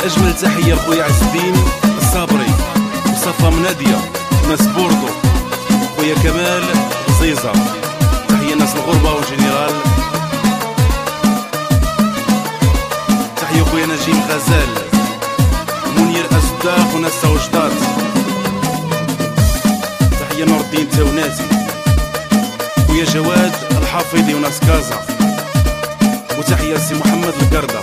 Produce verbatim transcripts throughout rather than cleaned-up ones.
أجمل تحية لخويا عز الدين الصابري وصفا منادية وناس بوردو، خويا كمال زيزة، تحية ناس الغربة والجنرال، تحية خويا نجيم غزال ومنير أزداق وناس سوجدات، تحية نور الدين تاوناتي، خويا جواد الحافظي وناس كازا، وتحية سي محمد القردة.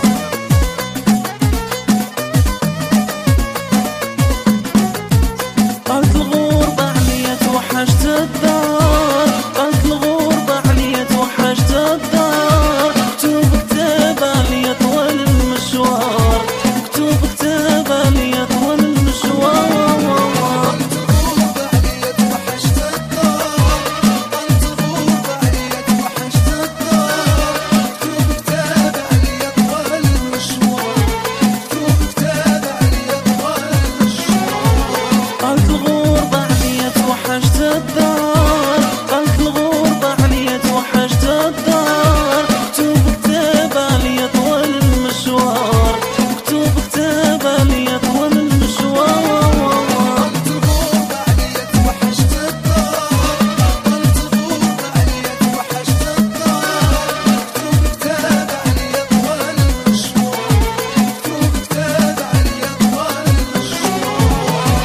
قالت الغربة عليا توحشت الدار، قالت الغربة عليا توحشت الدار، مكتوب كتاب عليا طول المشوار، مكتوب كتاب عليا طول المشوار. قالت الغربة عليا توحشت الدار، قالت الغربة عليا توحشت الدار، مكتوب كتاب عليا طول المشوار، مكتوب كتاب عليا طول المشوار. قالت الغربة عليا توحشت الدار، قالت الغربة عليا توحشت الدار، مكتوب كتاب عليا طول المشوار، مكتوب كتاب عليا طول المشوار. قالت الغربة عليا توحشت الدار، قالت الغربة عليا توحشت الدار، مكتوب كتاب عليا طول المشوار، مكتوب كتاب عليا طول المشوار.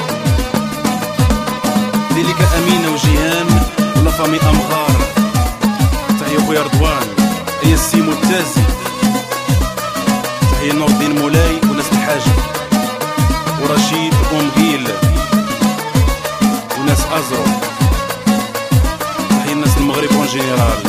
ذلك أمينة وجيهان ولا فامي أمغار، تحية خويا رضوان، هي السي متازي، تحية نور الدين مولاي وناس الحاجة، ورشيد ومقيل وناس أزرو، تحية الناس المغرب اون جينيرال.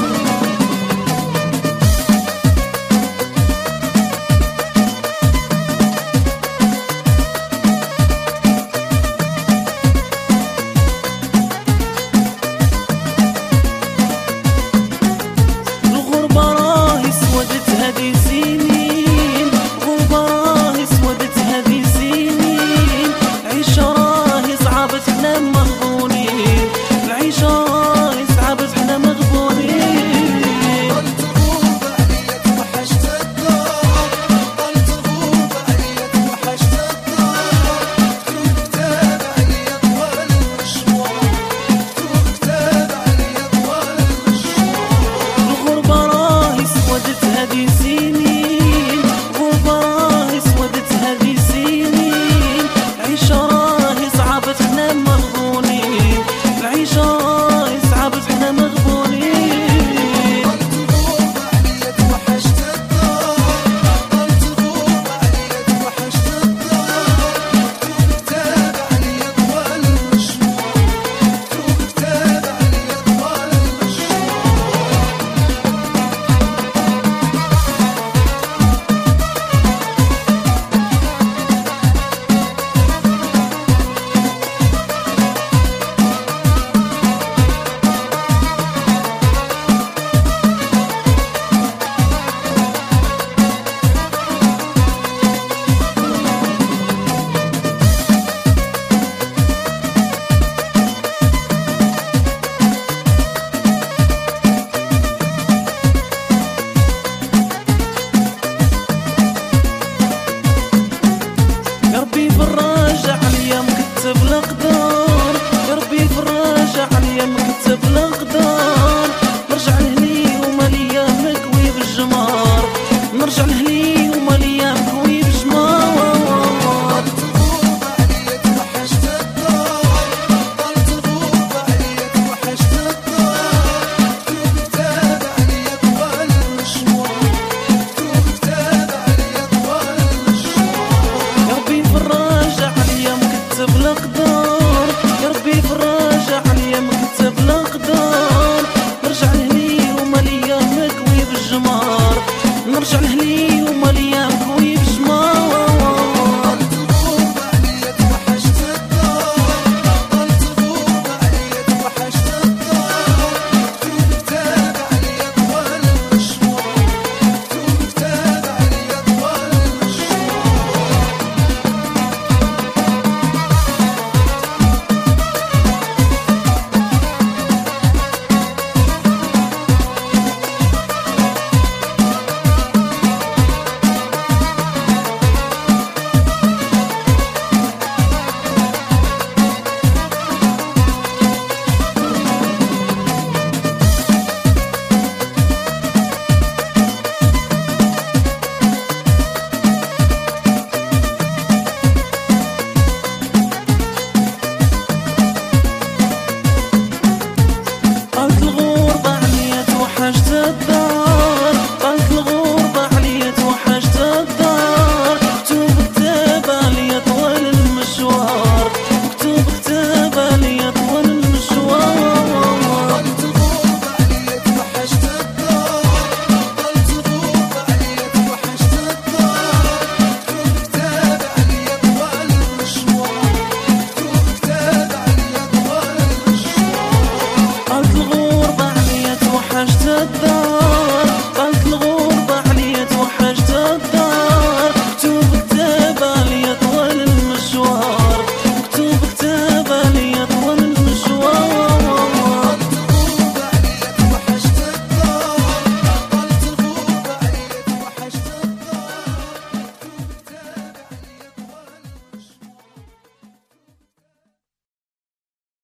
الغربة راهي سودت هذي سنين، الغربة راهي سودت هذي سنين، العيشة راهي صعبت حنا مغبونين، العيشة راهي صعبت حنا مغبونين. قالت الغربة عليا توحشت الدار، قالت الغربة عليا توحشت الدار، مكتوب كتاب عليا طول المشوار، مكتوب كتاب عليا طول المشوار. الغربة راهي سودت هذي سنين، الغربة راهي سودت هذي سنين، العيشة راهي صعبت حنا مغبونين، العيشة راهي صعبت حنا مغبونين. قالت الغربة عليا توحشت الدار، قالت الغربة عليا توحشت الدار، مكتوب كتاب عليا طول المشوار، مكتوب كتاب عليا طول المشوار. يا ربي فرج عليا مكتب الأقدار، يا ربي فرج عليا مكتب الأقدار، نرجع لهني وما ليا مكوي بالجمار، نرجع لهني